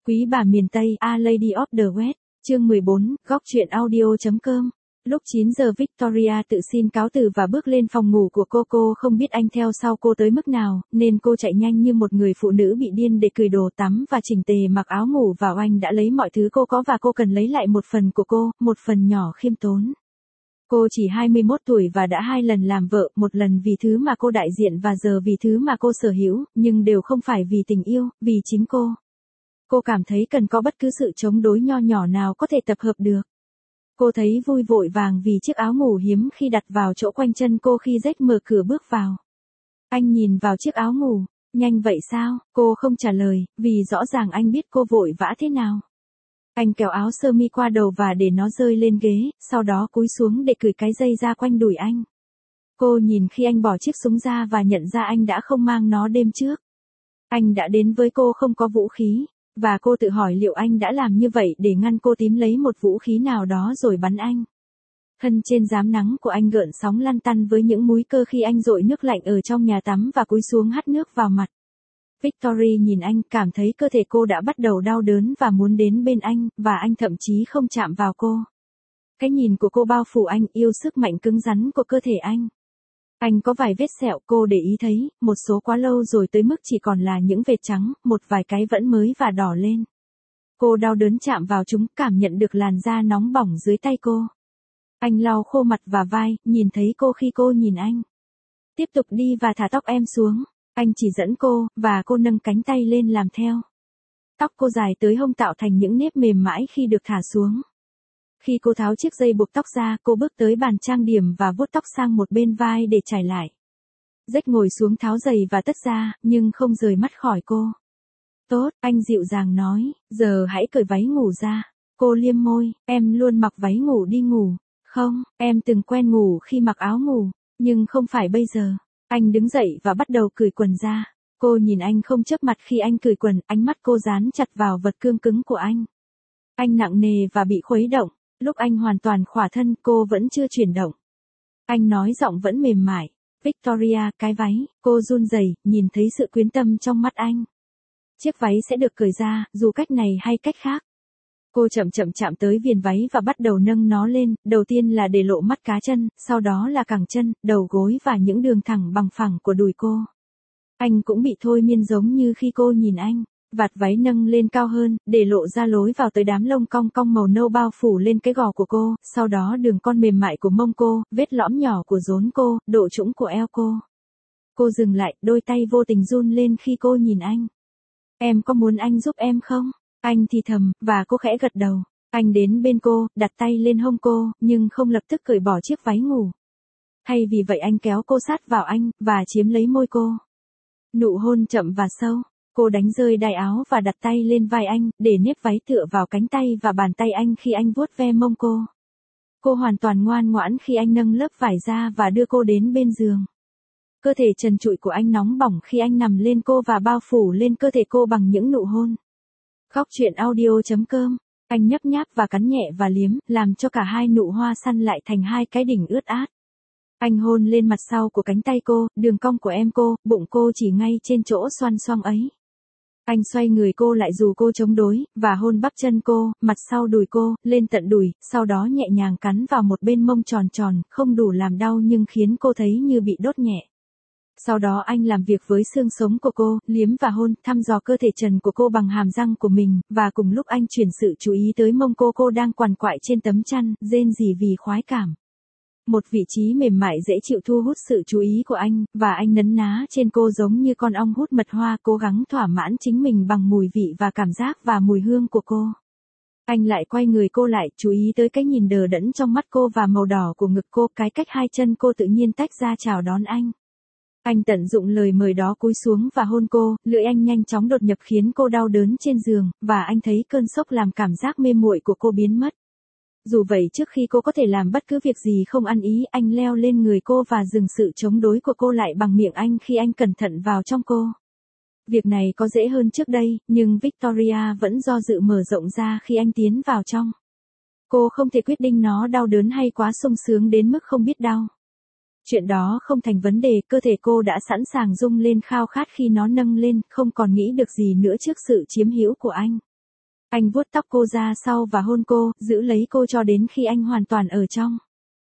Quý bà miền Tây, A Lady of the West, chương 14, góc truyện audio.com. Lúc 9 giờ Victoria tự xin cáo từ và bước lên phòng ngủ của cô không biết anh theo sau cô tới mức nào, nên cô chạy nhanh như một người phụ nữ bị điên để cởi đồ tắm và chỉnh tề mặc áo ngủ vào. Anh đã lấy mọi thứ cô có và cô cần lấy lại một phần của cô, một phần nhỏ khiêm tốn. Cô chỉ 21 tuổi và đã 2 lần làm vợ, một lần vì thứ mà cô đại diện và giờ vì thứ mà cô sở hữu, nhưng đều không phải vì tình yêu, vì chính cô. Cô cảm thấy cần có bất cứ sự chống đối nho nhỏ nào có thể tập hợp được. Cô thấy vui vội vàng vì chiếc áo ngủ hiếm khi đặt vào chỗ quanh chân cô khi Jack mở cửa bước vào. Anh nhìn vào chiếc áo ngủ, nhanh vậy sao? Cô không trả lời, vì rõ ràng anh biết cô vội vã thế nào. Anh kéo áo sơ mi qua đầu và để nó rơi lên ghế, sau đó cúi xuống để cởi cái dây ra quanh đùi anh. Cô nhìn khi anh bỏ chiếc súng ra và nhận ra anh đã không mang nó đêm trước. Anh đã đến với cô không có vũ khí. Và cô tự hỏi liệu anh đã làm như vậy để ngăn cô tím lấy một vũ khí nào đó rồi bắn anh. Thân trên rám nắng của anh gợn sóng lăn tăn với những múi cơ khi anh dội nước lạnh ở trong nhà tắm và cúi xuống hắt nước vào mặt. Victory nhìn anh, cảm thấy cơ thể cô đã bắt đầu đau đớn và muốn đến bên anh, và anh thậm chí không chạm vào cô. Cái nhìn của cô bao phủ anh, yêu sức mạnh cứng rắn của cơ thể anh. Anh có vài vết sẹo, cô để ý thấy, một số quá lâu rồi tới mức chỉ còn là những vệt trắng, một vài cái vẫn mới và đỏ lên. Cô đau đớn chạm vào chúng, cảm nhận được làn da nóng bỏng dưới tay cô. Anh lau khô mặt và vai, nhìn thấy cô khi cô nhìn anh. Tiếp tục đi và thả tóc em xuống. Anh chỉ dẫn cô, và cô nâng cánh tay lên làm theo. Tóc cô dài tới hông tạo thành những nếp mềm mãi khi được thả xuống. Khi cô tháo chiếc dây buộc tóc ra, cô bước tới bàn trang điểm và vuốt tóc sang một bên vai để trải lại. Jack ngồi xuống tháo giày và tất ra, nhưng không rời mắt khỏi cô. Tốt, anh dịu dàng nói, giờ hãy cởi váy ngủ ra. Cô liếm môi, em luôn mặc váy ngủ đi ngủ. Không, em từng quen ngủ khi mặc áo ngủ, nhưng không phải bây giờ. Anh đứng dậy và bắt đầu cởi quần ra. Cô nhìn anh không chớp mặt khi anh cởi quần, ánh mắt cô dán chặt vào vật cương cứng của anh. Anh nặng nề và bị khuấy động. Lúc anh hoàn toàn khỏa thân, cô vẫn chưa chuyển động. Anh nói giọng vẫn mềm mại. Victoria, cái váy. Cô run rẩy, nhìn thấy sự quyến tâm trong mắt anh. Chiếc váy sẽ được cởi ra, dù cách này hay cách khác. Cô chậm chậm chạm tới viền váy và bắt đầu nâng nó lên, đầu tiên là để lộ mắt cá chân, sau đó là cẳng chân, đầu gối và những đường thẳng bằng phẳng của đùi cô. Anh cũng bị thôi miên giống như khi cô nhìn anh. Vạt váy nâng lên cao hơn, để lộ ra lối vào tới đám lông cong cong màu nâu bao phủ lên cái gò của cô, sau đó đường con mềm mại của mông cô, vết lõm nhỏ của rốn cô, độ trũng của eo cô. Cô dừng lại, đôi tay vô tình run lên khi cô nhìn anh. Em có muốn anh giúp em không? Anh thì thầm, và cô khẽ gật đầu. Anh đến bên cô, đặt tay lên hông cô, nhưng không lập tức cởi bỏ chiếc váy ngủ. Thay vì vậy anh kéo cô sát vào anh, và chiếm lấy môi cô. Nụ hôn chậm và sâu. Cô đánh rơi đai áo và đặt tay lên vai anh, để nếp váy tựa vào cánh tay và bàn tay anh khi anh vuốt ve mông cô. Cô hoàn toàn ngoan ngoãn khi anh nâng lớp vải ra và đưa cô đến bên giường. Cơ thể trần trụi của anh nóng bỏng khi anh nằm lên cô và bao phủ lên cơ thể cô bằng những nụ hôn. Góc truyện audio.com. Anh nhấp nháp và cắn nhẹ và liếm, làm cho cả hai nụ hoa săn lại thành hai cái đỉnh ướt át. Anh hôn lên mặt sau của cánh tay cô, đường cong của em cô, bụng cô chỉ ngay trên chỗ xoăn xoong ấy. Anh xoay người cô lại dù cô chống đối, và hôn bắp chân cô, mặt sau đùi cô, lên tận đùi, sau đó nhẹ nhàng cắn vào một bên mông tròn tròn, không đủ làm đau nhưng khiến cô thấy như bị đốt nhẹ. Sau đó anh làm việc với xương sống của cô, liếm và hôn, thăm dò cơ thể trần của cô bằng hàm răng của mình, và cùng lúc anh chuyển sự chú ý tới mông cô đang quằn quại trên tấm chăn, rên rỉ vì khoái cảm. Một vị trí mềm mại dễ chịu thu hút sự chú ý của anh, và anh nấn ná trên cô giống như con ong hút mật hoa, cố gắng thỏa mãn chính mình bằng mùi vị và cảm giác và mùi hương của cô. Anh lại quay người cô lại, chú ý tới cái nhìn đờ đẫn trong mắt cô và màu đỏ của ngực cô, cái cách hai chân cô tự nhiên tách ra chào đón anh. Anh tận dụng lời mời đó cúi xuống và hôn cô, lưỡi anh nhanh chóng đột nhập khiến cô đau đớn trên giường, và anh thấy cơn sốc làm cảm giác mê muội của cô biến mất. Dù vậy trước khi cô có thể làm bất cứ việc gì không ăn ý, anh leo lên người cô và dừng sự chống đối của cô lại bằng miệng anh khi anh cẩn thận vào trong cô. Việc này có dễ hơn trước đây, nhưng Victoria vẫn do dự mở rộng ra khi anh tiến vào trong. Cô không thể quyết định nó đau đớn hay quá sung sướng đến mức không biết đau. Chuyện đó không thành vấn đề, cơ thể cô đã sẵn sàng rung lên khao khát khi nó nâng lên, không còn nghĩ được gì nữa trước sự chiếm hữu của anh. Anh vuốt tóc cô ra sau và hôn cô, giữ lấy cô cho đến khi anh hoàn toàn ở trong.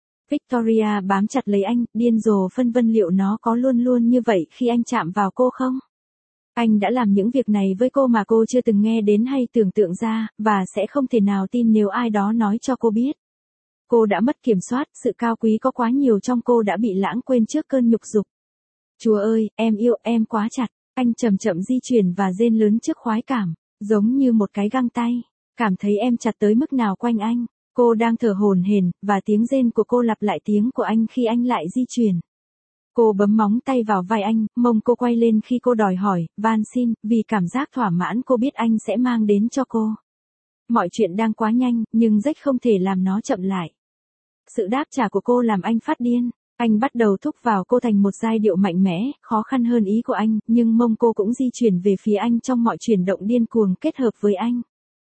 Victoria bám chặt lấy anh, điên rồ phân vân liệu nó có luôn luôn như vậy khi anh chạm vào cô không? Anh đã làm những việc này với cô mà cô chưa từng nghe đến hay tưởng tượng ra, và sẽ không thể nào tin nếu ai đó nói cho cô biết. Cô đã mất kiểm soát, sự cao quý có quá nhiều trong cô đã bị lãng quên trước cơn nhục dục. Chúa ơi, em yêu em quá chặt. Anh chậm chậm di chuyển và rên lớn trước khoái cảm, giống như một cái găng tay. Cảm thấy em chặt tới mức nào quanh anh. Cô đang thở hổn hển, và tiếng rên của cô lặp lại tiếng của anh khi anh lại di chuyển. Cô bấm móng tay vào vai anh, mông cô quay lên khi cô đòi hỏi, van xin, vì cảm giác thỏa mãn cô biết anh sẽ mang đến cho cô. Mọi chuyện đang quá nhanh, nhưng Jack không thể làm nó chậm lại. Sự đáp trả của cô làm anh phát điên. Anh bắt đầu thúc vào cô thành một giai điệu mạnh mẽ, khó khăn hơn ý của anh, nhưng mông cô cũng di chuyển về phía anh trong mọi chuyển động điên cuồng kết hợp với anh.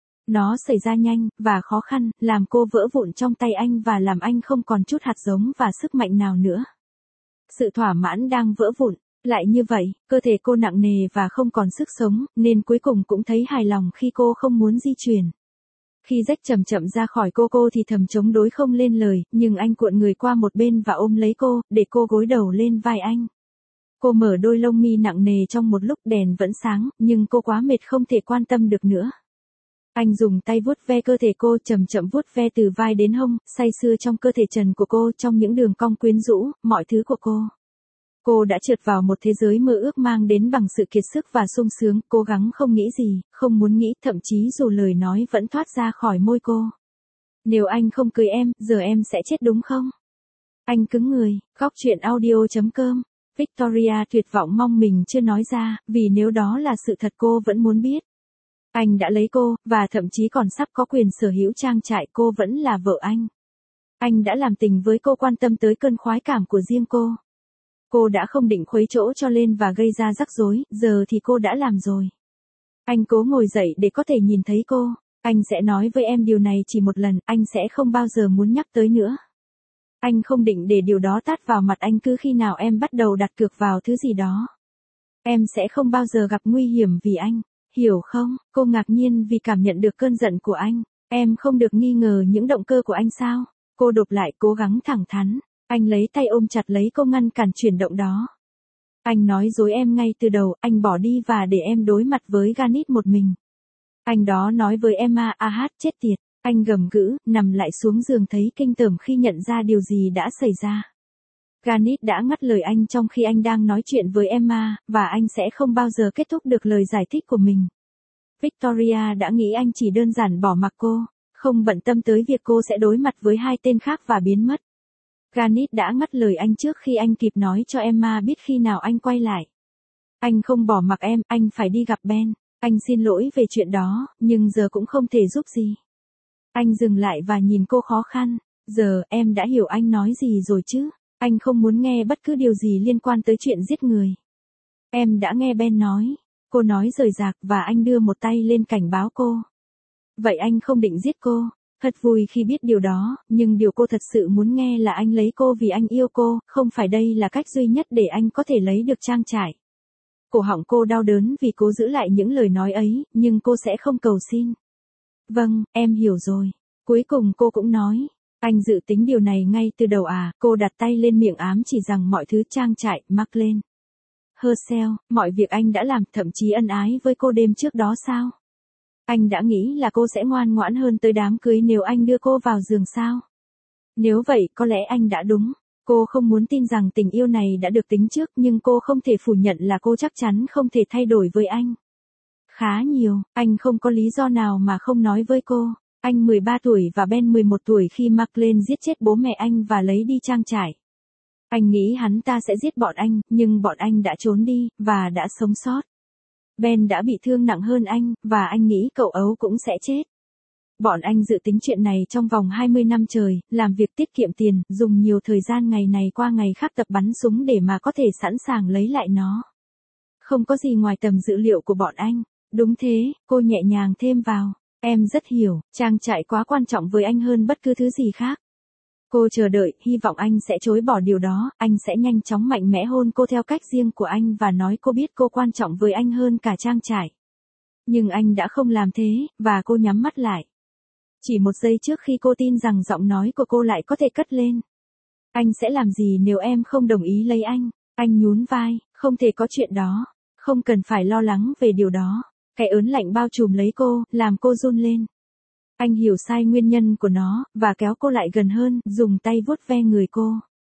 Nó xảy ra nhanh, và khó khăn, làm cô vỡ vụn trong tay anh và làm anh không còn chút hạt giống và sức mạnh nào nữa. Sự thỏa mãn đang vỡ vụn. Lại như vậy, cơ thể cô nặng nề và không còn sức sống, nên cuối cùng cũng thấy hài lòng khi cô không muốn di chuyển. Khi Jack chậm chậm ra khỏi cô thì thầm chống đối không lên lời, nhưng anh cuộn người qua một bên và ôm lấy cô, để cô gối đầu lên vai anh. Cô mở đôi lông mi nặng nề trong một lúc đèn vẫn sáng, nhưng cô quá mệt không thể quan tâm được nữa. Anh dùng tay vuốt ve cơ thể cô, chậm chậm vuốt ve từ vai đến hông, say sưa trong cơ thể trần của cô, trong những đường cong quyến rũ, mọi thứ của cô. Cô đã trượt vào một thế giới mơ ước mang đến bằng sự kiệt sức và sung sướng, cố gắng không nghĩ gì, không muốn nghĩ, thậm chí dù lời nói vẫn thoát ra khỏi môi cô. Nếu anh không cưới em, giờ em sẽ chết đúng không? Anh cứng người, góc chuyện audio.com. Victoria tuyệt vọng mong mình chưa nói ra, vì nếu đó là sự thật cô vẫn muốn biết. Anh đã lấy cô, và thậm chí còn sắp có quyền sở hữu trang trại, cô vẫn là vợ anh. Anh đã làm tình với cô, quan tâm tới cơn khoái cảm của riêng cô. Cô đã không định khuấy chỗ cho lên và gây ra rắc rối, giờ thì cô đã làm rồi. Anh cố ngồi dậy để có thể nhìn thấy cô. Anh sẽ nói với em điều này chỉ một lần, anh sẽ không bao giờ muốn nhắc tới nữa. Anh không định để điều đó tát vào mặt anh cứ khi nào em bắt đầu đặt cược vào thứ gì đó. Em sẽ không bao giờ gặp nguy hiểm vì anh. Hiểu không? Cô ngạc nhiên vì cảm nhận được cơn giận của anh. Em không được nghi ngờ những động cơ của anh sao? Cô đột lại, cố gắng thẳng thắn. Anh lấy tay ôm chặt lấy cô, ngăn cản chuyển động đó. Anh nói dối em ngay từ đầu, anh bỏ đi và để em đối mặt với Ganit một mình. Anh đó nói với Emma, chết tiệt. Anh gầm gừ, nằm lại xuống giường thấy kinh tởm khi nhận ra điều gì đã xảy ra. Ganit đã ngắt lời anh trong khi anh đang nói chuyện với Emma, và anh sẽ không bao giờ kết thúc được lời giải thích của mình. Victoria đã nghĩ anh chỉ đơn giản bỏ mặc cô, không bận tâm tới việc cô sẽ đối mặt với hai tên khác và biến mất. Ganit đã ngắt lời anh trước khi anh kịp nói cho Emma biết khi nào anh quay lại. Anh không bỏ mặc em, anh phải đi gặp Ben. Anh xin lỗi về chuyện đó, nhưng giờ cũng không thể giúp gì. Anh dừng lại và nhìn cô khó khăn. Giờ, em đã hiểu anh nói gì rồi chứ? Anh không muốn nghe bất cứ điều gì liên quan tới chuyện giết người. Em đã nghe Ben nói. Cô nói rời rạc và anh đưa một tay lên cảnh báo cô. Vậy anh không định giết cô. Thật vui khi biết điều đó, nhưng điều cô thật sự muốn nghe là anh lấy cô vì anh yêu cô, không phải đây là cách duy nhất để anh có thể lấy được trang trại. Cổ họng cô đau đớn vì cố giữ lại những lời nói ấy, nhưng cô sẽ không cầu xin. Vâng, em hiểu rồi. Cuối cùng cô cũng nói. Anh dự tính điều này ngay từ đầu à? Cô đặt tay lên miệng ám chỉ rằng mọi thứ trang trại, mắc lên. Herschel, mọi việc anh đã làm, thậm chí ân ái với cô đêm trước đó sao? Anh đã nghĩ là cô sẽ ngoan ngoãn hơn tới đám cưới nếu anh đưa cô vào giường sao? Nếu vậy, có lẽ anh đã đúng. Cô không muốn tin rằng tình yêu này đã được tính trước, nhưng cô không thể phủ nhận là cô chắc chắn không thể thay đổi với anh. Khá nhiều, anh không có lý do nào mà không nói với cô. Anh 13 tuổi và Ben 11 tuổi khi Marlene giết chết bố mẹ anh và lấy đi trang trại. Anh nghĩ hắn ta sẽ giết bọn anh, nhưng bọn anh đã trốn đi, và đã sống sót. Ben đã bị thương nặng hơn anh, và anh nghĩ cậu ấu cũng sẽ chết. Bọn anh dự tính chuyện này trong vòng 20 năm trời, làm việc tiết kiệm tiền, dùng nhiều thời gian ngày này qua ngày khác tập bắn súng để mà có thể sẵn sàng lấy lại nó. Không có gì ngoài tầm dữ liệu của bọn anh. Đúng thế, cô nhẹ nhàng thêm vào. Em rất hiểu, trang trại quá quan trọng với anh hơn bất cứ thứ gì khác. Cô chờ đợi, hy vọng anh sẽ chối bỏ điều đó, anh sẽ nhanh chóng mạnh mẽ hôn cô theo cách riêng của anh và nói cô biết cô quan trọng với anh hơn cả trang trại. Nhưng anh đã không làm thế, và cô nhắm mắt lại. Chỉ một giây trước khi cô tin rằng giọng nói của cô lại có thể cất lên. Anh sẽ làm gì nếu em không đồng ý lấy anh? Anh nhún vai, không thể có chuyện đó. Không cần phải lo lắng về điều đó. Cái ớn lạnh bao trùm lấy cô, làm cô run lên. Anh hiểu sai nguyên nhân của nó, và kéo cô lại gần hơn, dùng tay vuốt ve người cô.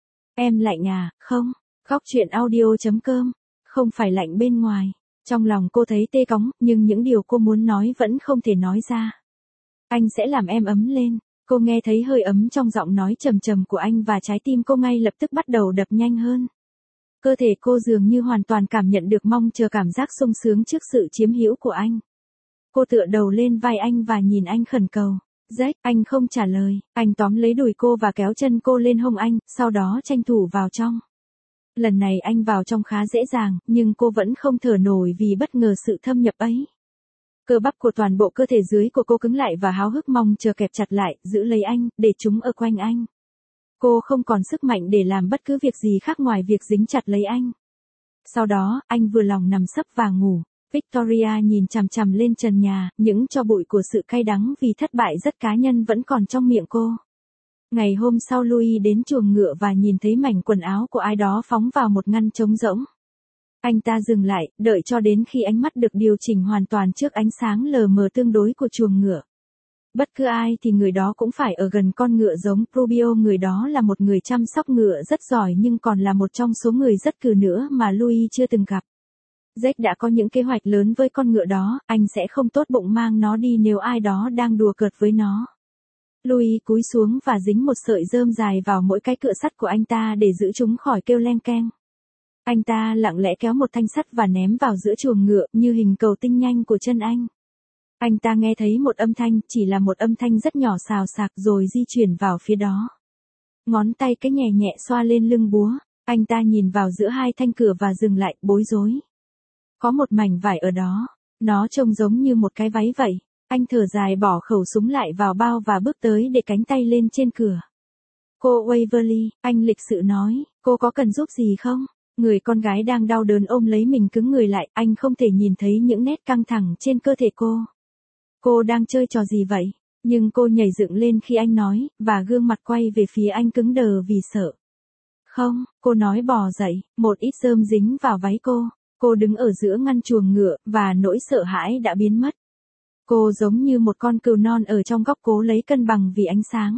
Em lạnh à, không? Góc chuyện audio.com. Không phải lạnh bên ngoài. Trong lòng cô thấy tê cóng, nhưng những điều cô muốn nói vẫn không thể nói ra. Anh sẽ làm em ấm lên. Cô nghe thấy hơi ấm trong giọng nói trầm trầm của anh và trái tim cô ngay lập tức bắt đầu đập nhanh hơn. Cơ thể cô dường như hoàn toàn cảm nhận được mong chờ cảm giác sung sướng trước sự chiếm hữu của anh. Cô tựa đầu lên vai anh và nhìn anh khẩn cầu. Jack, anh không trả lời. Anh tóm lấy đùi cô và kéo chân cô lên hông anh, sau đó tranh thủ vào trong. Lần này anh vào trong khá dễ dàng, nhưng cô vẫn không thở nổi vì bất ngờ sự thâm nhập ấy. Cơ bắp của toàn bộ cơ thể dưới của cô cứng lại và háo hức mong chờ kẹp chặt lại, giữ lấy anh, để chúng ở quanh anh. Cô không còn sức mạnh để làm bất cứ việc gì khác ngoài việc dính chặt lấy anh. Sau đó, anh vừa lòng nằm sấp và ngủ. Victoria nhìn chằm chằm lên trần nhà, những tro bụi của sự cay đắng vì thất bại rất cá nhân vẫn còn trong miệng cô. Ngày hôm sau Louis đến chuồng ngựa và nhìn thấy mảnh quần áo của ai đó phóng vào một ngăn trống rỗng. Anh ta dừng lại, đợi cho đến khi ánh mắt được điều chỉnh hoàn toàn trước ánh sáng lờ mờ tương đối của chuồng ngựa. Bất cứ ai thì người đó cũng phải ở gần con ngựa giống Rubio. Người đó là một người chăm sóc ngựa rất giỏi nhưng còn là một trong số người rất cừ nữa mà Louis chưa từng gặp. Jack đã có những kế hoạch lớn với con ngựa đó, anh sẽ không tốt bụng mang nó đi nếu ai đó đang đùa cợt với nó. Louis cúi xuống và dính một sợi rơm dài vào mỗi cái cựa sắt của anh ta để giữ chúng khỏi kêu leng keng. Anh ta lặng lẽ kéo một thanh sắt và ném vào giữa chuồng ngựa như hình cầu tinh nhanh của chân anh. Anh ta nghe thấy một âm thanh, chỉ là một âm thanh rất nhỏ xào xạc rồi di chuyển vào phía đó. Ngón tay cái nhẹ nhẹ xoa lên lưng búa, anh ta nhìn vào giữa hai thanh cửa và dừng lại, bối rối. Có một mảnh vải ở đó, nó trông giống như một cái váy vậy. Anh thở dài bỏ khẩu súng lại vào bao và bước tới để cánh tay lên trên cửa. Cô Waverly, anh lịch sự nói, cô có cần giúp gì không? Người con gái đang đau đớn ôm lấy mình cứng người lại, anh không thể nhìn thấy những nét căng thẳng trên cơ thể cô. Cô đang chơi trò gì vậy? Nhưng cô nhảy dựng lên khi anh nói, và gương mặt quay về phía anh cứng đờ vì sợ. Không, cô nói bò dậy, một ít rơm dính vào váy cô. Cô đứng ở giữa ngăn chuồng ngựa, và nỗi sợ hãi đã biến mất. Cô giống như một con cừu non ở trong góc cố lấy cân bằng vì ánh sáng.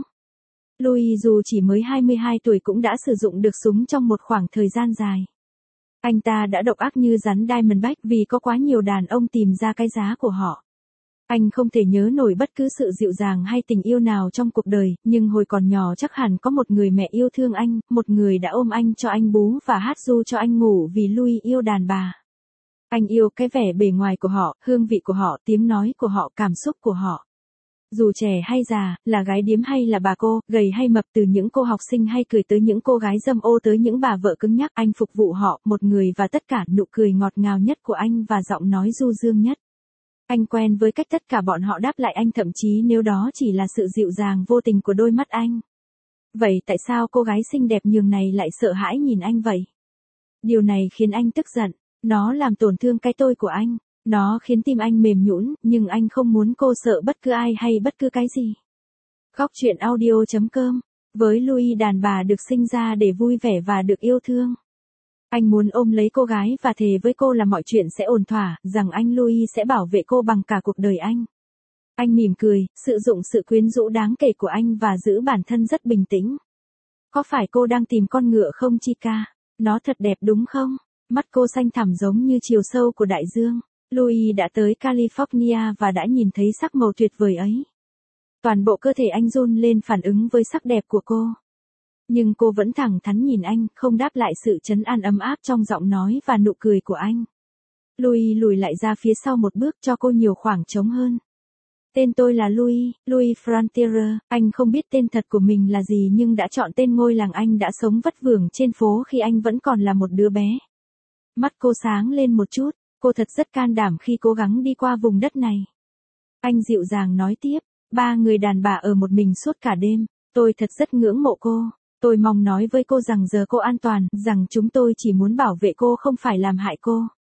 Louis dù chỉ mới 22 tuổi cũng đã sử dụng được súng trong một khoảng thời gian dài. Anh ta đã độc ác như rắn Diamondback vì có quá nhiều đàn ông tìm ra cái giá của họ. Anh không thể nhớ nổi bất cứ sự dịu dàng hay tình yêu nào trong cuộc đời, nhưng hồi còn nhỏ chắc hẳn có một người mẹ yêu thương anh, một người đã ôm anh cho anh bú và hát ru cho anh ngủ vì Louis yêu đàn bà. Anh yêu cái vẻ bề ngoài của họ, hương vị của họ, tiếng nói của họ, cảm xúc của họ. Dù trẻ hay già, là gái điếm hay là bà cô, gầy hay mập, từ những cô học sinh hay cười tới những cô gái dâm ô tới những bà vợ cứng nhắc, anh phục vụ họ, một người và tất cả, nụ cười ngọt ngào nhất của anh và giọng nói du dương nhất. Anh quen với cách tất cả bọn họ đáp lại anh, thậm chí nếu đó chỉ là sự dịu dàng vô tình của đôi mắt anh. Vậy tại sao cô gái xinh đẹp nhường này lại sợ hãi nhìn anh vậy? Điều này khiến anh tức giận, nó làm tổn thương cái tôi của anh. Nó khiến tim anh mềm nhũn, nhưng anh không muốn cô sợ bất cứ ai hay bất cứ cái gì. Góc chuyện audio.com. Với Louis, đàn bà được sinh ra để vui vẻ và được yêu thương. Anh muốn ôm lấy cô gái và thề với cô là mọi chuyện sẽ ổn thỏa, rằng anh Louis sẽ bảo vệ cô bằng cả cuộc đời anh. Anh mỉm cười, sử dụng sự quyến rũ đáng kể của anh và giữ bản thân rất bình tĩnh. Có phải cô đang tìm con ngựa không Chica? Nó thật đẹp đúng không? Mắt cô xanh thẳm giống như chiều sâu của đại dương. Louis đã tới California và đã nhìn thấy sắc màu tuyệt vời ấy. Toàn bộ cơ thể anh run lên phản ứng với sắc đẹp của cô. Nhưng cô vẫn thẳng thắn nhìn anh, không đáp lại sự trấn an ấm áp trong giọng nói và nụ cười của anh. Louis lùi lại ra phía sau một bước cho cô nhiều khoảng trống hơn. Tên tôi là Louis Frontier, anh không biết tên thật của mình là gì nhưng đã chọn tên ngôi làng anh đã sống vất vưởng trên phố khi anh vẫn còn là một đứa bé. Mắt cô sáng lên một chút, cô thật rất can đảm khi cố gắng đi qua vùng đất này. Anh dịu dàng nói tiếp, 3 người đàn bà ở một mình suốt cả đêm, tôi thật rất ngưỡng mộ cô. Tôi mong nói với cô rằng giờ cô an toàn, rằng chúng tôi chỉ muốn bảo vệ cô không phải làm hại cô.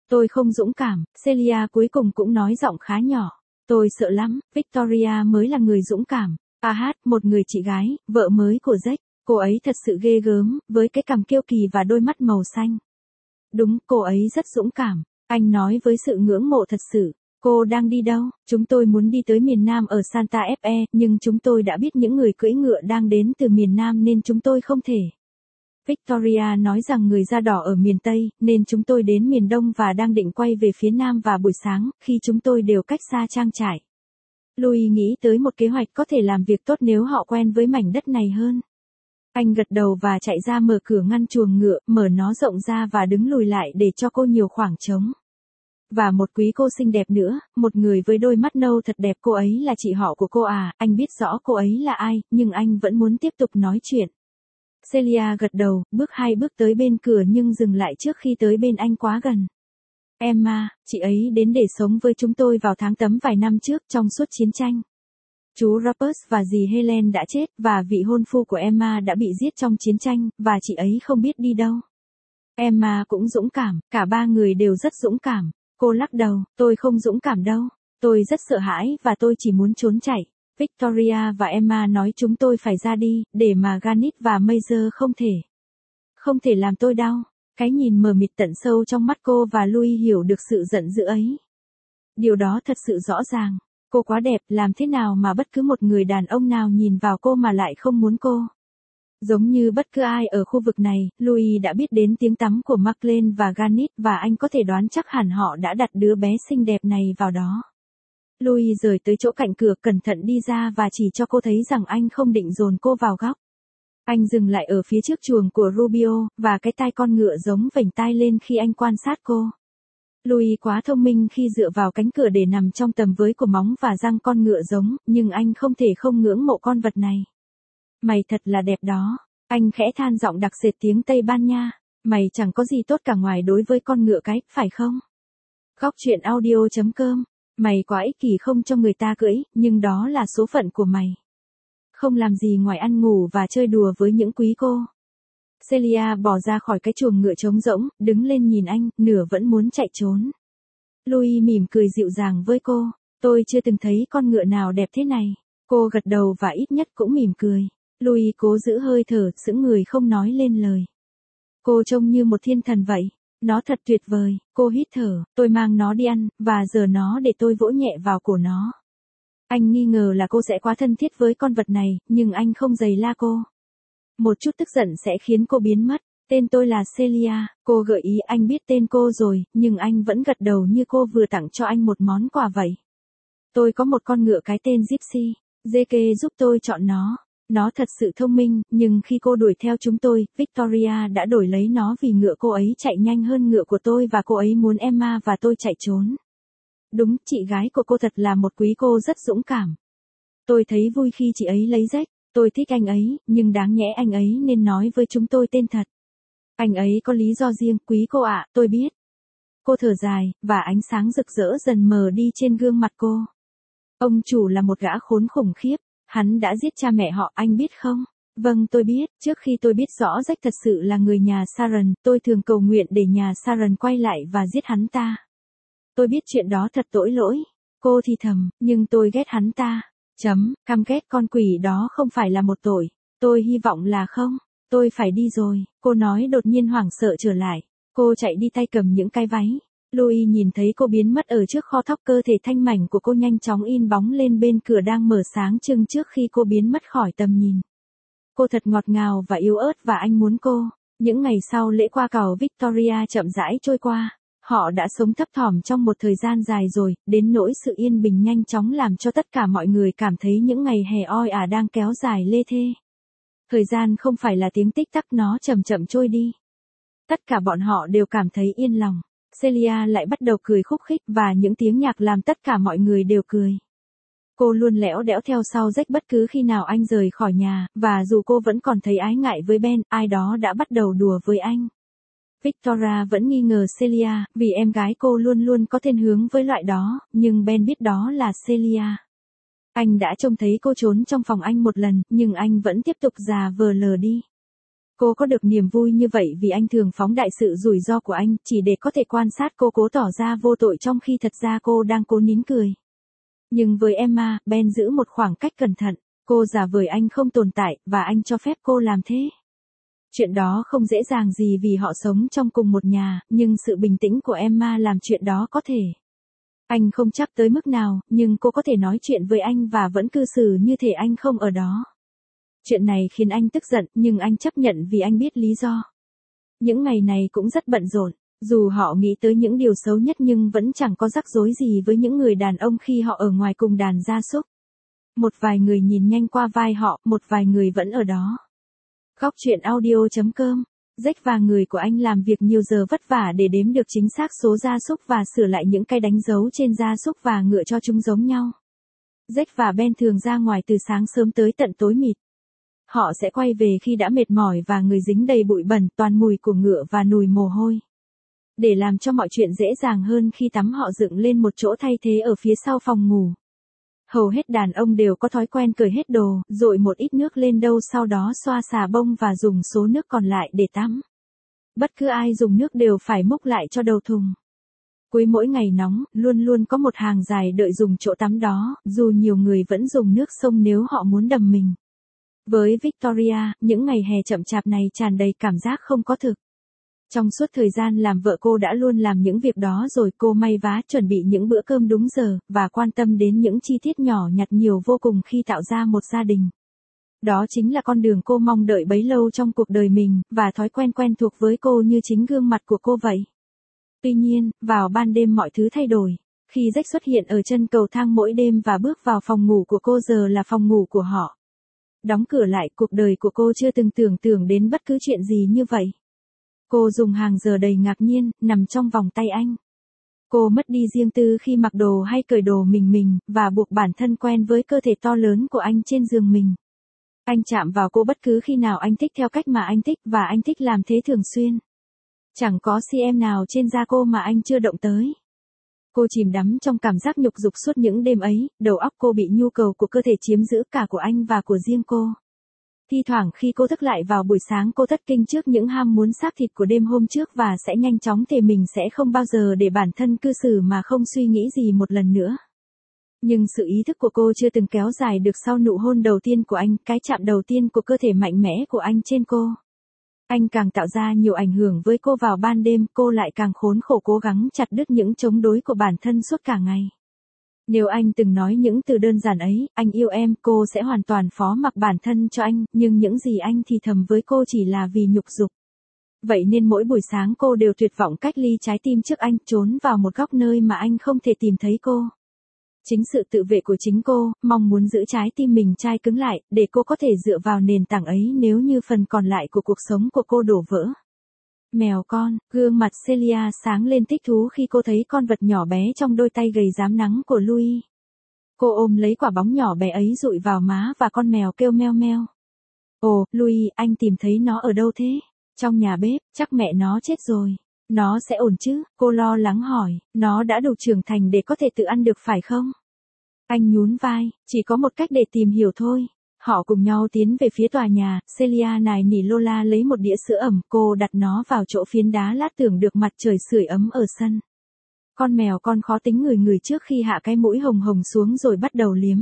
Tôi không dũng cảm, Celia cuối cùng cũng nói giọng khá nhỏ. Tôi sợ lắm, Victoria mới là người dũng cảm. Một người chị gái, vợ mới của Jack. Cô ấy thật sự ghê gớm, với cái cằm kiêu kỳ và đôi mắt màu xanh. Đúng, cô ấy rất dũng cảm. Anh nói với sự ngưỡng mộ thật sự. Cô đang đi đâu? Chúng tôi muốn đi tới miền Nam ở Santa Fe, nhưng chúng tôi đã biết những người cưỡi ngựa đang đến từ miền Nam nên chúng tôi không thể. Victoria nói rằng người da đỏ ở miền Tây, nên chúng tôi đến miền Đông và đang định quay về phía Nam vào buổi sáng, khi chúng tôi đều cách xa trang trại. Louis nghĩ tới một kế hoạch có thể làm việc tốt nếu họ quen với mảnh đất này hơn. Anh gật đầu và chạy ra mở cửa ngăn chuồng ngựa, mở nó rộng ra và đứng lùi lại để cho cô nhiều khoảng trống. Và một quý cô xinh đẹp nữa, một người với đôi mắt nâu thật đẹp, cô ấy là chị họ của cô à, anh biết rõ cô ấy là ai, nhưng anh vẫn muốn tiếp tục nói chuyện. Celia gật đầu, bước 2 bước tới bên cửa nhưng dừng lại trước khi tới bên anh quá gần. Emma, chị ấy đến để sống với chúng tôi vào tháng Tấm vài năm trước trong suốt chiến tranh. Chú Robert và dì Helen đã chết và vị hôn phu của Emma đã bị giết trong chiến tranh, và chị ấy không biết đi đâu. Emma cũng dũng cảm, cả ba người đều rất dũng cảm. Cô lắc đầu, tôi không dũng cảm đâu. Tôi rất sợ hãi và tôi chỉ muốn trốn chạy. Victoria và Emma nói chúng tôi phải ra đi, để mà Ganit và Mazer không thể làm tôi đau. Cái nhìn mờ mịt tận sâu trong mắt cô và Louis hiểu được sự giận dữ ấy. Điều đó thật sự rõ ràng. Cô quá đẹp, làm thế nào mà bất cứ một người đàn ông nào nhìn vào cô mà lại không muốn cô. Giống như bất cứ ai ở khu vực này, Louis đã biết đến tiếng tăm của Marlene và Ganit và anh có thể đoán chắc hẳn họ đã đặt đứa bé xinh đẹp này vào đó. Louis rời tới chỗ cạnh cửa cẩn thận đi ra và chỉ cho cô thấy rằng anh không định dồn cô vào góc. Anh dừng lại ở phía trước chuồng của Rubio, và cái tai con ngựa giống vểnh tai lên khi anh quan sát cô. Louis quá thông minh khi dựa vào cánh cửa để nằm trong tầm với của móng và răng con ngựa giống, nhưng anh không thể không ngưỡng mộ con vật này. Mày thật là đẹp đó. Anh khẽ than giọng đặc sệt tiếng Tây Ban Nha. Mày chẳng có gì tốt cả ngoài đối với con ngựa cái, phải không? Góc truyện audio.com. Mày quá ích kỷ không cho người ta cưỡi, nhưng đó là số phận của mày. Không làm gì ngoài ăn ngủ và chơi đùa với những quý cô. Celia bỏ ra khỏi cái chuồng ngựa trống rỗng, đứng lên nhìn anh, nửa vẫn muốn chạy trốn. Louis mỉm cười dịu dàng với cô. Tôi chưa từng thấy con ngựa nào đẹp thế này. Cô gật đầu và ít nhất cũng mỉm cười. Louis cố giữ hơi thở, sững người không nói lên lời. Cô trông như một thiên thần vậy. Nó thật tuyệt vời. Cô hít thở, tôi mang nó đi ăn, và giờ nó để tôi vỗ nhẹ vào cổ nó. Anh nghi ngờ là cô sẽ quá thân thiết với con vật này, nhưng anh không giày la cô. Một chút tức giận sẽ khiến cô biến mất. Tên tôi là Celia, cô gợi ý. Anh biết tên cô rồi, nhưng anh vẫn gật đầu như cô vừa tặng cho anh một món quà vậy. Tôi có một con ngựa cái tên Gypsy. JK giúp tôi chọn nó. Nó thật sự thông minh, nhưng khi cô đuổi theo chúng tôi, Victoria đã đổi lấy nó vì ngựa cô ấy chạy nhanh hơn ngựa của tôi và cô ấy muốn Emma và tôi chạy trốn. Đúng, chị gái của cô thật là một quý cô rất dũng cảm. Tôi thấy vui khi chị ấy lấy Jack. Tôi thích anh ấy, nhưng đáng nhẽ anh ấy nên nói với chúng tôi tên thật. Anh ấy có lý do riêng, quý cô ạ, tôi biết. Cô thở dài, và ánh sáng rực rỡ dần mờ đi trên gương mặt cô. Ông chủ là một gã khốn khủng khiếp. Hắn đã giết cha mẹ họ, anh biết không? Vâng, tôi biết. Trước khi tôi biết rõ Jack thật sự là người nhà Sharon, tôi thường cầu nguyện để nhà Sharon quay lại và giết hắn ta. Tôi biết chuyện đó thật tội lỗi. Cô thì thầm, nhưng tôi ghét hắn ta. Căm ghét con quỷ đó không phải là một tội. Tôi hy vọng là không. Tôi phải đi rồi, cô nói đột nhiên hoảng sợ trở lại. Cô chạy đi tay cầm những cái váy. Louis nhìn thấy cô biến mất ở trước kho thóc, cơ thể thanh mảnh của cô nhanh chóng in bóng lên bên cửa đang mở sáng trưng trước khi cô biến mất khỏi tầm nhìn. Cô thật ngọt ngào và yếu ớt và anh muốn cô. Những ngày sau lễ qua cầu Victoria chậm rãi trôi qua. Họ đã sống thấp thỏm trong một thời gian dài rồi, đến nỗi sự yên bình nhanh chóng làm cho tất cả mọi người cảm thấy những ngày hè oi ả đang kéo dài lê thê. Thời gian không phải là tiếng tích tắc, nó chậm chậm trôi đi. Tất cả bọn họ đều cảm thấy yên lòng. Celia lại bắt đầu cười khúc khích và những tiếng nhạc làm tất cả mọi người đều cười. Cô luôn lẽo đẽo theo sau Jack bất cứ khi nào anh rời khỏi nhà, và dù cô vẫn còn thấy ái ngại với Ben, ai đó đã bắt đầu đùa với anh. Victoria vẫn nghi ngờ Celia, vì em gái cô luôn luôn có thiên hướng với loại đó, nhưng Ben biết đó là Celia. Anh đã trông thấy cô trốn trong phòng anh một lần, nhưng anh vẫn tiếp tục giả vờ lờ đi. Cô có được niềm vui như vậy vì anh thường phóng đại sự rủi ro của anh, chỉ để có thể quan sát cô cố tỏ ra vô tội trong khi thật ra cô đang cố nín cười. Nhưng với Emma, Ben giữ một khoảng cách cẩn thận. Cô giả vờ anh không tồn tại, và anh cho phép cô làm thế. Chuyện đó không dễ dàng gì vì họ sống trong cùng một nhà, nhưng sự bình tĩnh của Emma làm chuyện đó có thể. Anh không chắc tới mức nào, nhưng cô có thể nói chuyện với anh và vẫn cư xử như thể anh không ở đó. Chuyện này khiến anh tức giận, nhưng anh chấp nhận vì anh biết lý do. Những ngày này cũng rất bận rộn, dù họ nghĩ tới những điều xấu nhất nhưng vẫn chẳng có rắc rối gì với những người đàn ông khi họ ở ngoài cùng đàn gia súc. Một vài người nhìn nhanh qua vai họ, một vài người vẫn ở đó. Góc chuyện audio.com. Jack và người của anh làm việc nhiều giờ vất vả để đếm được chính xác số gia súc và sửa lại những cái đánh dấu trên gia súc và ngựa cho chúng giống nhau. Jack và Ben thường ra ngoài từ sáng sớm tới tận tối mịt. Họ sẽ quay về khi đã mệt mỏi và người dính đầy bụi bẩn, toàn mùi của ngựa và nùi mồ hôi. Để làm cho mọi chuyện dễ dàng hơn khi tắm, họ dựng lên một chỗ thay thế ở phía sau phòng ngủ. Hầu hết đàn ông đều có thói quen cởi hết đồ, dội một ít nước lên đâu, sau đó xoa xà bông và dùng số nước còn lại để tắm. Bất cứ ai dùng nước đều phải múc lại cho đầu thùng. Cuối mỗi ngày nóng, luôn luôn có một hàng dài đợi dùng chỗ tắm đó, dù nhiều người vẫn dùng nước sông nếu họ muốn đầm mình. Với Victoria, những ngày hè chậm chạp này tràn đầy cảm giác không có thực. Trong suốt thời gian làm vợ, cô đã luôn làm những việc đó rồi. Cô may vá, chuẩn bị những bữa cơm đúng giờ, và quan tâm đến những chi tiết nhỏ nhặt nhiều vô cùng khi tạo ra một gia đình. Đó chính là con đường cô mong đợi bấy lâu trong cuộc đời mình, và thói quen quen thuộc với cô như chính gương mặt của cô vậy. Tuy nhiên, vào ban đêm mọi thứ thay đổi. Khi Jack xuất hiện ở chân cầu thang mỗi đêm và bước vào phòng ngủ của cô, giờ là phòng ngủ của họ. Đóng cửa lại, cuộc đời của cô chưa từng tưởng tượng đến bất cứ chuyện gì như vậy. Cô dùng hàng giờ đầy ngạc nhiên, nằm trong vòng tay anh. Cô mất đi riêng tư khi mặc đồ hay cởi đồ mình, và buộc bản thân quen với cơ thể to lớn của anh trên giường mình. Anh chạm vào cô bất cứ khi nào anh thích theo cách mà anh thích, và anh thích làm thế thường xuyên. Chẳng có cm nào trên da cô mà anh chưa động tới. Cô chìm đắm trong cảm giác nhục dục suốt những đêm ấy, đầu óc cô bị nhu cầu của cơ thể chiếm giữ, cả của anh và của riêng cô. Thi thoảng khi cô thức lại vào buổi sáng, cô thất kinh trước những ham muốn xác thịt của đêm hôm trước và sẽ nhanh chóng thề mình sẽ không bao giờ để bản thân cư xử mà không suy nghĩ gì một lần nữa. Nhưng sự ý thức của cô chưa từng kéo dài được sau nụ hôn đầu tiên của anh, cái chạm đầu tiên của cơ thể mạnh mẽ của anh trên cô. Anh càng tạo ra nhiều ảnh hưởng với cô vào ban đêm, cô lại càng khốn khổ cố gắng chặt đứt những chống đối của bản thân suốt cả ngày. Nếu anh từng nói những từ đơn giản ấy, anh yêu em, cô sẽ hoàn toàn phó mặc bản thân cho anh, nhưng những gì anh thì thầm với cô chỉ là vì nhục dục. Vậy nên mỗi buổi sáng cô đều tuyệt vọng cách ly trái tim trước anh, trốn vào một góc nơi mà anh không thể tìm thấy cô. Chính sự tự vệ của chính cô, mong muốn giữ trái tim mình chai cứng lại, để cô có thể dựa vào nền tảng ấy nếu như phần còn lại của cuộc sống của cô đổ vỡ. Mèo con, gương mặt Celia sáng lên thích thú khi cô thấy con vật nhỏ bé trong đôi tay gầy rám nắng của Louis. Cô ôm lấy quả bóng nhỏ bé ấy dụi vào má và con mèo kêu meo meo. Ồ, Louis, anh tìm thấy nó ở đâu thế? Trong nhà bếp, chắc mẹ nó chết rồi. Nó sẽ ổn chứ? Cô lo lắng hỏi, nó đã đủ trưởng thành để có thể tự ăn được phải không? Anh nhún vai, chỉ có một cách để tìm hiểu thôi. Họ cùng nhau tiến về phía tòa nhà, Celia nài nỉ Lola lấy một đĩa sữa ẩm, cô đặt nó vào chỗ phiến đá lát tường được mặt trời sưởi ấm ở sân. Con mèo con khó tính ngửi trước khi hạ cái mũi hồng hồng xuống rồi bắt đầu liếm.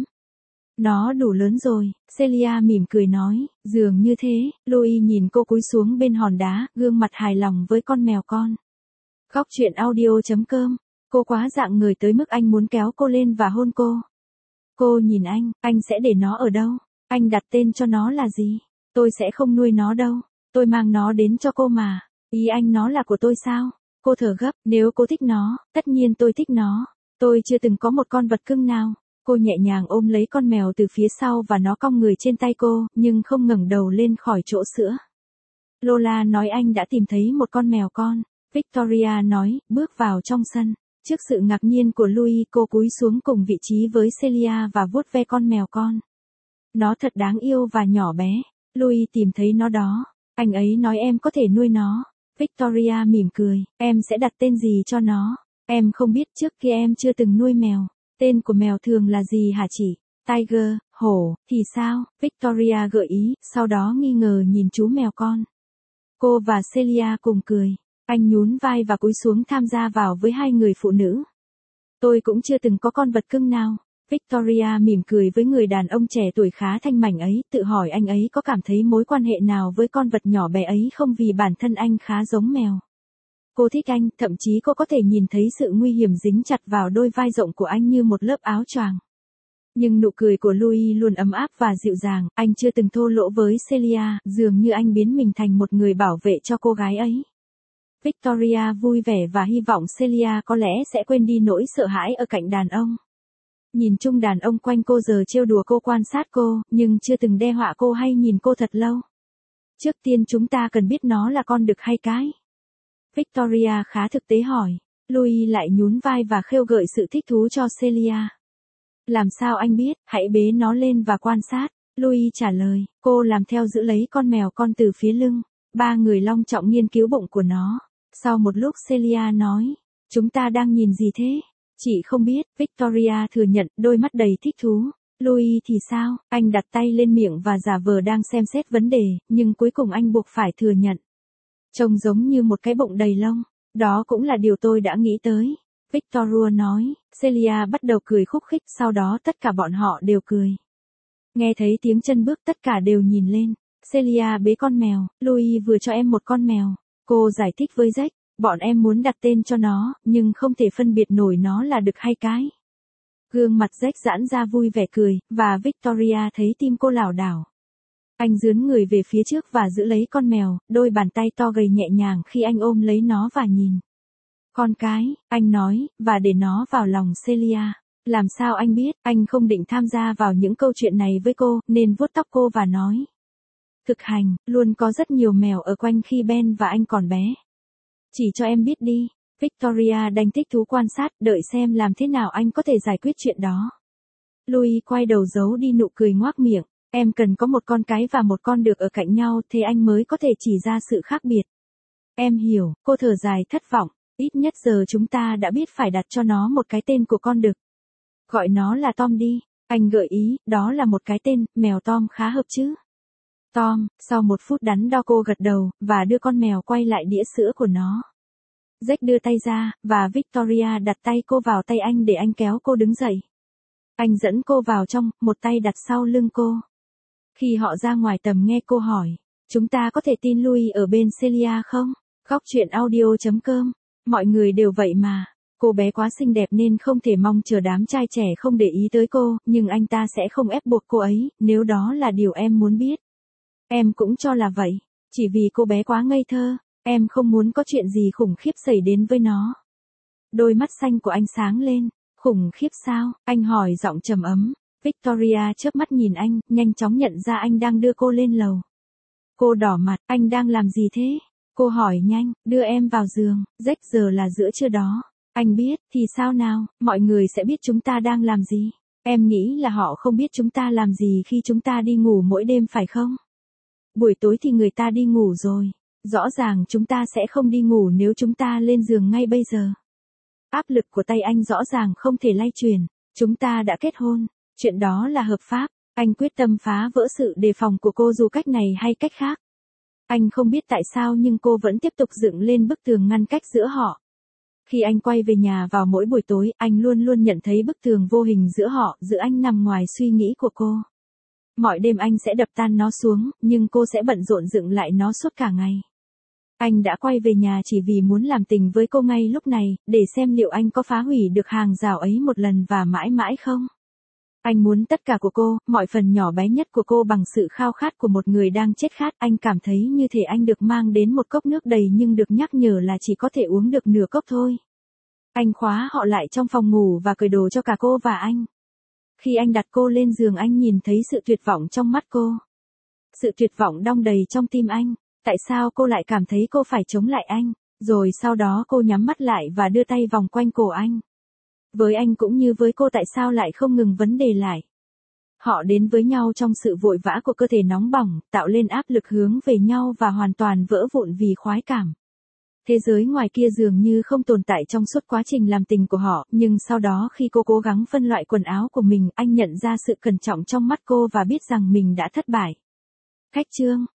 Nó đủ lớn rồi, Celia mỉm cười nói, dường như thế. Louis nhìn cô cúi xuống bên hòn đá, gương mặt hài lòng với con mèo con. Góc chuyện audio.com. Cô quá rạng người tới mức anh muốn kéo cô lên và hôn cô. Cô nhìn anh sẽ để nó ở đâu? Anh đặt tên cho nó là gì? Tôi sẽ không nuôi nó đâu. Tôi mang nó đến cho cô mà. Ý anh nó là của tôi sao? Cô thở gấp, nếu cô thích nó, tất nhiên tôi thích nó. Tôi chưa từng có một con vật cưng nào. Cô nhẹ nhàng ôm lấy con mèo từ phía sau và nó cong người trên tay cô, nhưng không ngẩng đầu lên khỏi chỗ sữa. Lola nói anh đã tìm thấy một con mèo con. Victoria nói, bước vào trong sân. Trước sự ngạc nhiên của Louis, cô cúi xuống cùng vị trí với Celia và vuốt ve con mèo con. Nó thật đáng yêu và nhỏ bé. Louis tìm thấy nó đó. Anh ấy nói em có thể nuôi nó. Victoria mỉm cười, em sẽ đặt tên gì cho nó? Em không biết, trước kia em chưa từng nuôi mèo. Tên của mèo thường là gì hả chị? Tiger, hổ, thì sao? Victoria gợi ý, sau đó nghi ngờ nhìn chú mèo con. Cô và Celia cùng cười. Anh nhún vai và cúi xuống tham gia vào với hai người phụ nữ. Tôi cũng chưa từng có con vật cưng nào. Victoria mỉm cười với người đàn ông trẻ tuổi khá thanh mảnh ấy, tự hỏi anh ấy có cảm thấy mối quan hệ nào với con vật nhỏ bé ấy không vì bản thân anh khá giống mèo. Cô thích anh, thậm chí cô có thể nhìn thấy sự nguy hiểm dính chặt vào đôi vai rộng của anh như một lớp áo choàng. Nhưng nụ cười của Louis luôn ấm áp và dịu dàng, anh chưa từng thô lỗ với Celia, dường như anh biến mình thành một người bảo vệ cho cô gái ấy. Victoria vui vẻ và hy vọng Celia có lẽ sẽ quên đi nỗi sợ hãi ở cạnh đàn ông. Nhìn chung đàn ông quanh cô giờ trêu đùa cô, quan sát cô, nhưng chưa từng đe dọa cô hay nhìn cô thật lâu. Trước tiên chúng ta cần biết nó là con đực hay cái. Victoria khá thực tế hỏi. Louis lại nhún vai và khêu gợi sự thích thú cho Celia. Làm sao anh biết, hãy bế nó lên và quan sát. Louis trả lời, cô làm theo giữ lấy con mèo con từ phía lưng. Ba người long trọng nghiên cứu bụng của nó. Sau một lúc Celia nói, chúng ta đang nhìn gì thế? Chị không biết, Victoria thừa nhận, đôi mắt đầy thích thú. Louis thì sao? Anh đặt tay lên miệng và giả vờ đang xem xét vấn đề, nhưng cuối cùng anh buộc phải thừa nhận. Trông giống như một cái bụng đầy lông. Đó cũng là điều tôi đã nghĩ tới. Victoria nói. Celia bắt đầu cười khúc khích, sau đó tất cả bọn họ đều cười. Nghe thấy tiếng chân bước tất cả đều nhìn lên. Celia bế con mèo, Louis vừa cho em một con mèo. Cô giải thích với Jack, bọn em muốn đặt tên cho nó, nhưng không thể phân biệt nổi nó là đực hay cái. Gương mặt Jack giãn ra vui vẻ cười, và Victoria thấy tim cô lảo đảo. Anh dướn người về phía trước và giữ lấy con mèo, đôi bàn tay to gầy nhẹ nhàng khi anh ôm lấy nó và nhìn. Con cái, anh nói, và để nó vào lòng Celia. Làm sao anh biết, anh không định tham gia vào những câu chuyện này với cô, nên vuốt tóc cô và nói. Thực hành, luôn có rất nhiều mèo ở quanh khi Ben và anh còn bé. Chỉ cho em biết đi. Victoria đành thích thú quan sát, đợi xem làm thế nào anh có thể giải quyết chuyện đó. Louis quay đầu giấu đi nụ cười ngoác miệng. Em cần có một con cái và một con đực ở cạnh nhau, thế anh mới có thể chỉ ra sự khác biệt. Em hiểu, cô thở dài thất vọng. Ít nhất giờ chúng ta đã biết phải đặt cho nó một cái tên của con đực. Gọi nó là Tom đi. Anh gợi ý, đó là một cái tên, mèo Tom khá hợp chứ. Tom, sau một phút đắn đo cô gật đầu, và đưa con mèo quay lại đĩa sữa của nó. Jack đưa tay ra, và Victoria đặt tay cô vào tay anh để anh kéo cô đứng dậy. Anh dẫn cô vào trong, một tay đặt sau lưng cô. Khi họ ra ngoài tầm nghe cô hỏi, chúng ta có thể tin Louis ở bên Celia không? Góc truyện audio.com. Mọi người đều vậy mà. Cô bé quá xinh đẹp nên không thể mong chờ đám trai trẻ không để ý tới cô, nhưng anh ta sẽ không ép buộc cô ấy, nếu đó là điều em muốn biết. Em cũng cho là vậy. Chỉ vì cô bé quá ngây thơ, em không muốn có chuyện gì khủng khiếp xảy đến với nó. Đôi mắt xanh của anh sáng lên. Khủng khiếp sao? Anh hỏi giọng trầm ấm. Victoria chớp mắt nhìn anh, nhanh chóng nhận ra anh đang đưa cô lên lầu. Cô đỏ mặt, anh đang làm gì thế? Cô hỏi nhanh, đưa em vào giường, Jack giờ là giữa trưa đó. Anh biết, thì sao nào, mọi người sẽ biết chúng ta đang làm gì. Em nghĩ là họ không biết chúng ta làm gì khi chúng ta đi ngủ mỗi đêm phải không? Buổi tối thì người ta đi ngủ rồi. Rõ ràng chúng ta sẽ không đi ngủ nếu chúng ta lên giường ngay bây giờ. Áp lực của tay anh rõ ràng không thể lay chuyển. Chúng ta đã kết hôn. Chuyện đó là hợp pháp. Anh quyết tâm phá vỡ sự đề phòng của cô dù cách này hay cách khác. Anh không biết tại sao nhưng cô vẫn tiếp tục dựng lên bức tường ngăn cách giữa họ. Khi anh quay về nhà vào mỗi buổi tối, anh luôn luôn nhận thấy bức tường vô hình giữa họ, giữa anh nằm ngoài suy nghĩ của cô. Mọi đêm anh sẽ đập tan nó xuống, nhưng cô sẽ bận rộn dựng lại nó suốt cả ngày. Anh đã quay về nhà chỉ vì muốn làm tình với cô ngay lúc này, để xem liệu anh có phá hủy được hàng rào ấy một lần và mãi mãi không. Anh muốn tất cả của cô, mọi phần nhỏ bé nhất của cô bằng sự khao khát của một người đang chết khát. Anh cảm thấy như thể anh được mang đến một cốc nước đầy nhưng được nhắc nhở là chỉ có thể uống được nửa cốc thôi. Anh khóa họ lại trong phòng ngủ và cởi đồ cho cả cô và anh. Khi anh đặt cô lên giường anh nhìn thấy sự tuyệt vọng trong mắt cô. Sự tuyệt vọng đong đầy trong tim anh. Tại sao cô lại cảm thấy cô phải chống lại anh? Rồi sau đó cô nhắm mắt lại và đưa tay vòng quanh cổ anh. Với anh cũng như với cô tại sao lại không ngừng vấn đề lại. Họ đến với nhau trong sự vội vã của cơ thể nóng bỏng, tạo lên áp lực hướng về nhau và hoàn toàn vỡ vụn vì khoái cảm. Thế giới ngoài kia dường như không tồn tại trong suốt quá trình làm tình của họ, nhưng sau đó khi cô cố gắng phân loại quần áo của mình, anh nhận ra sự cẩn trọng trong mắt cô và biết rằng mình đã thất bại. Khách chương